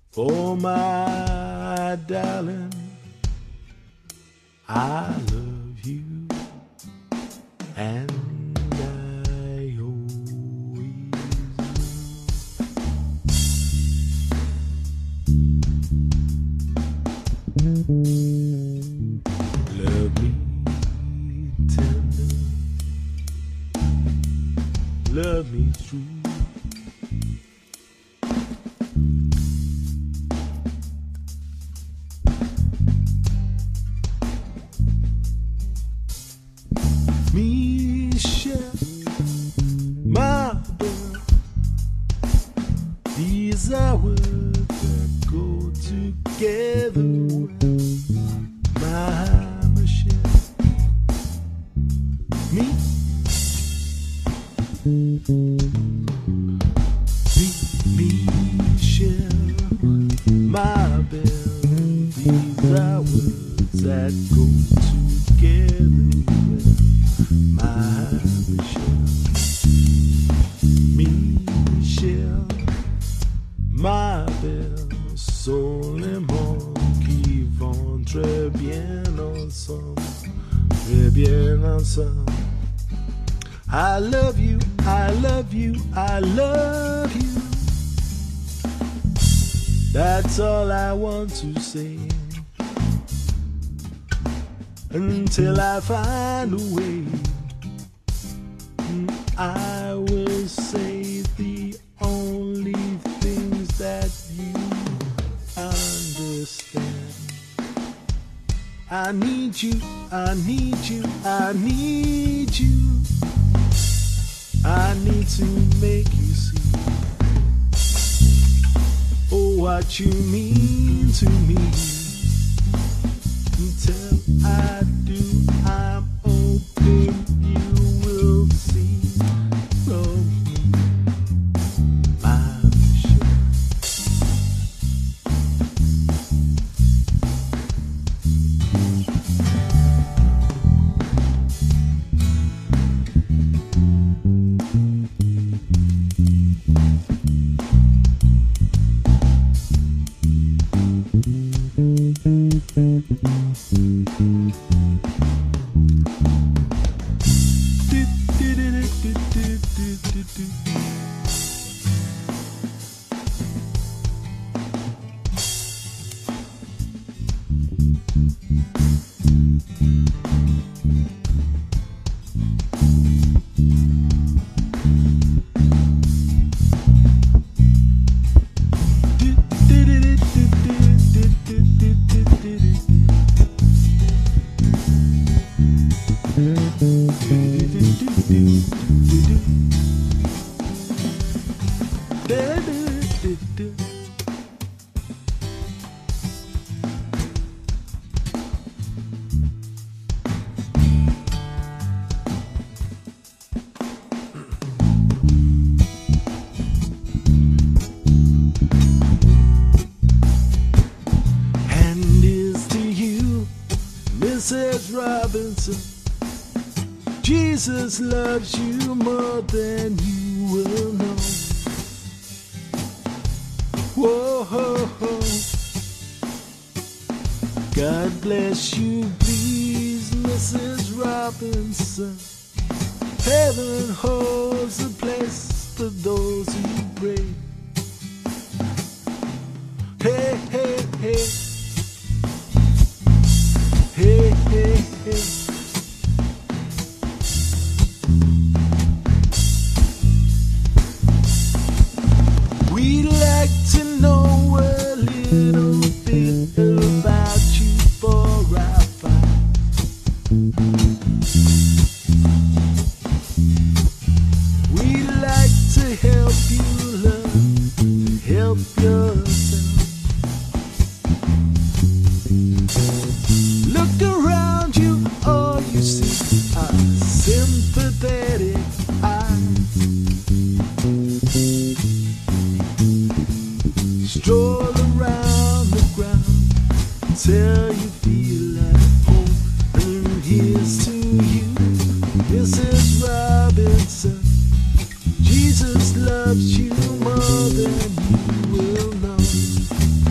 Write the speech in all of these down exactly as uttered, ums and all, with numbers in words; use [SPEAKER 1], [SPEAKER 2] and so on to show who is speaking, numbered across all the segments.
[SPEAKER 1] Oh, my darling, I love you, and I always will. Love me tender, love me true. Michelle, my girl, these are words that go together well. My Michelle, me, me, Michelle, my belle, these are words that go together well. My Michelle, Michelle, ma belle, sol et mon qui vont très bien ensemble, très bien ensemble. I love you, I love you, I love you. That's all I want to say, until I find a way. I will say the only things that you understand. I need you, I need you, I need you. I need to make you see, oh, what you mean to me. Until I do, I'm open, you will see. Missus Robinson, Jesus loves you more than you will know. Whoa, ho, ho. God bless you, please, Missus Robinson. Heaven holds a place for those who pray. Hey, hey, hey. Hey, hey, hey. We'd like to know a little bit about you for our fight. We'd like to help you learn to help yourself. Look around you, all you see are sympathetic eyes. Stroll around the ground till you feel at home. And here's to you, Missus Robinson. Jesus loves you more than you will know.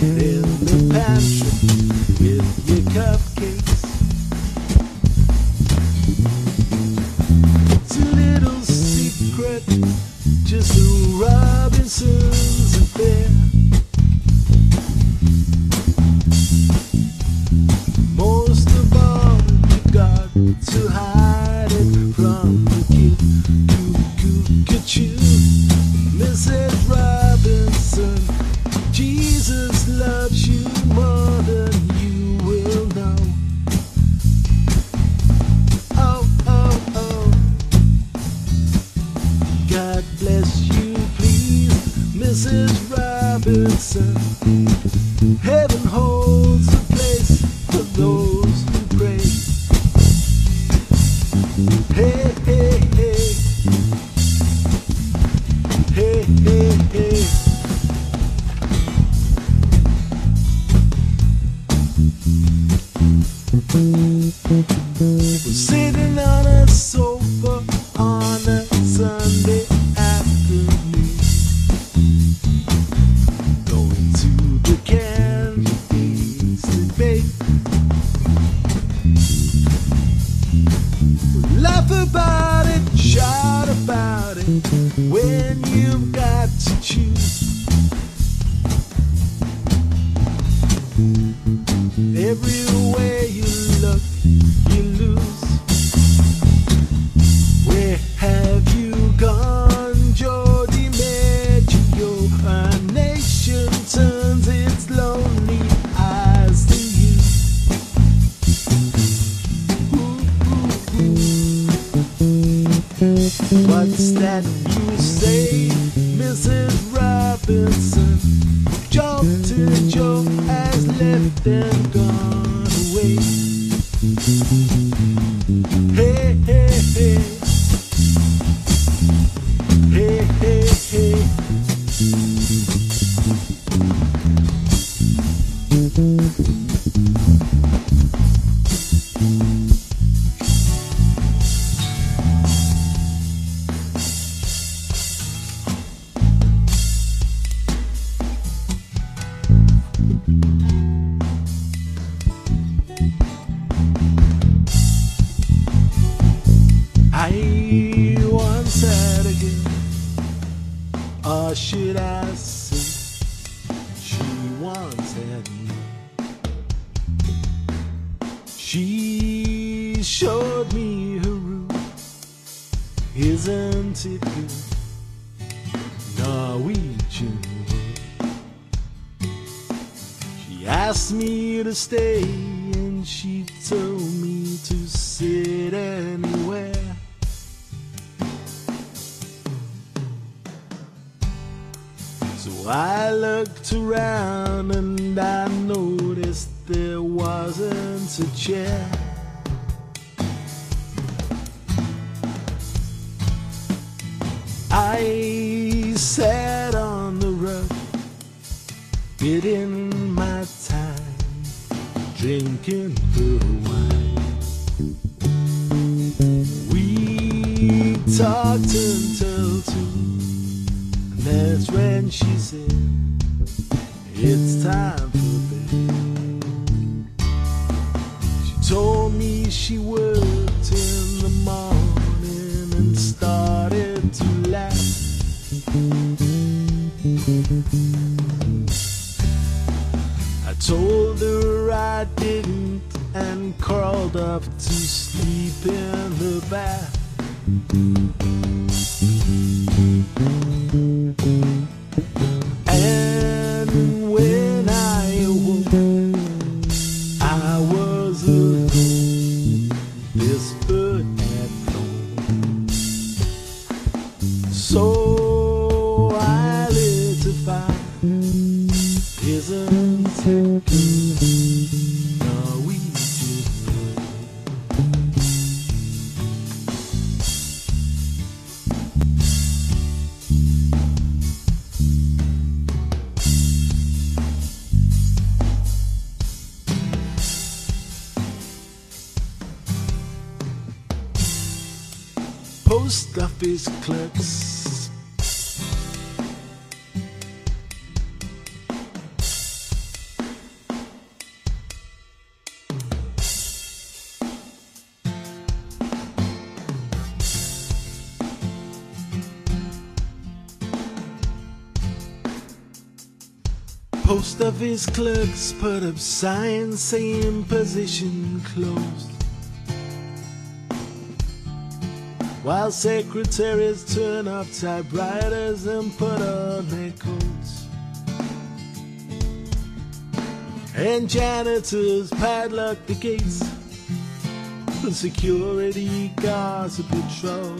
[SPEAKER 1] in the pantry with your cupcakes. It's a little secret, just the Robinsons affair. Most of all, you got to hide it from the kid. Cuckoo-cuckoo, Missus Robinson, Jesus loves you more than you will know. Oh, oh, oh, God bless you, please, Missus Robinson. Heaven holds a place for those who pray. Hey, hey, hey. Hey, hey, hey. We're sitting on a sofa on a Sunday afternoon, going to the candies debate. We laugh about it, shout about it, when you've got to choose. Everywhere you look, you lose. Where have you gone, Joe DiMaggio? A nation turns its lonely eyes to you. Ooh, ooh, ooh. What's that you say, Missus Robinson? Jolted Joe has left and gone away. Hey, hey, hey. Hey, hey, hey. I once had a girl, or should I say, she once had me. She showed me her room, isn't it good? Norwegian wood. She asked me to stay, and she told me to sit anywhere. So I looked around and I noticed there wasn't a chair. I sat on the rug, biding my time, drinking her wine. We talked until two. That's when she said, it's time for bed. She told me she worked in the morning and started to laugh. I told her I didn't and crawled up to sleep in the bath. And when I awoke, I was alone. This bird had flown. So I lit a fire. Isn't it good? Norwegian wood. Post office clerks, Post office clerks put up signs saying position closed, while secretaries turn off typewriters and put on their coats, and janitors padlock the gates, the security guards a patrol.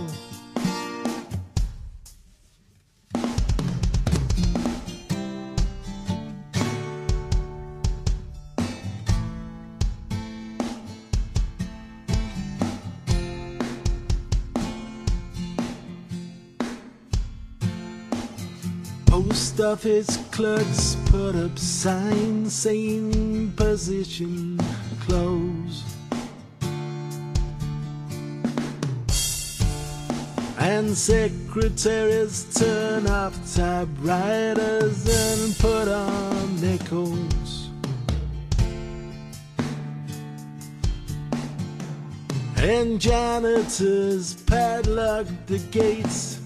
[SPEAKER 1] Post office clerks put up signs saying position closed, and secretaries turn off typewriters and put on their coats, and janitors padlock the gates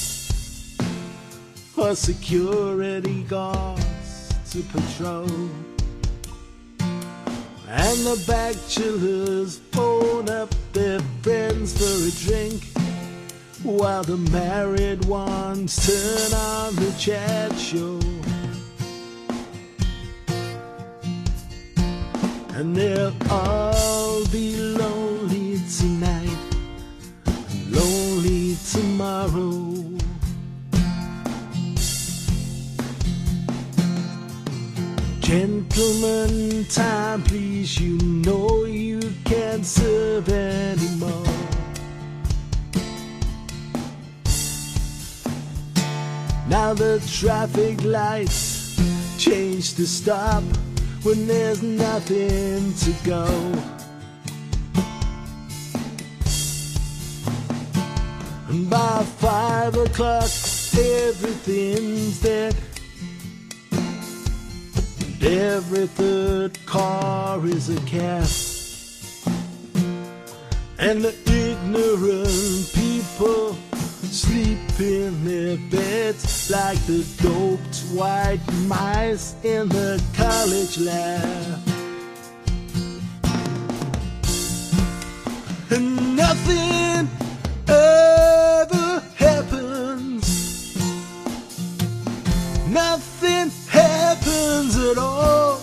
[SPEAKER 1] for security guards to patrol, and the bachelors phone up their friends for a drink, while the married ones turn on the chat show. And they'll all be lonely tonight, lonely tomorrow. Gentlemen, time please, you know you can't serve anymore. Now the traffic lights change to stop when there's nothing to go. And by five o'clock everything's dead. Every third car is a cab, and the ignorant people sleep in their beds like the doped white mice in the college lab. And nothing ever happens, nothing happens at all.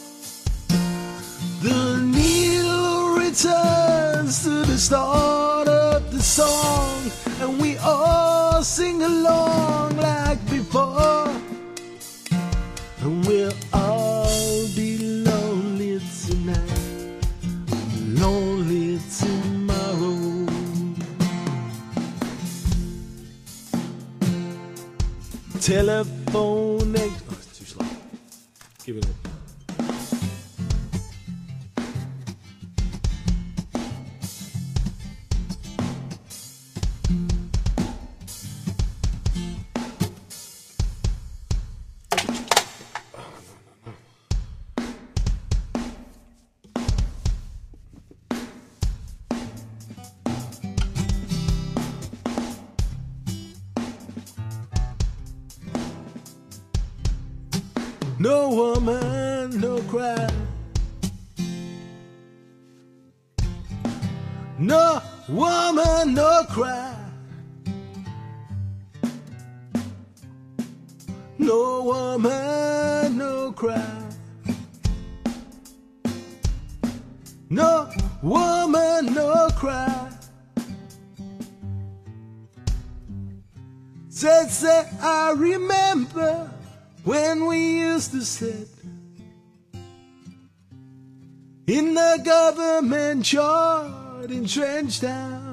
[SPEAKER 1] The needle returns to the start of the song, and we all sing along like before. And we'll all be lonely tonight, lonely tomorrow. Telephone ex- oh, it's too slow. Give it a no woman, no cry. No woman, no cry. No woman, no cry. No woman, no cry. Said, say, I remember when we used to sit in the government yard in Trenchtown.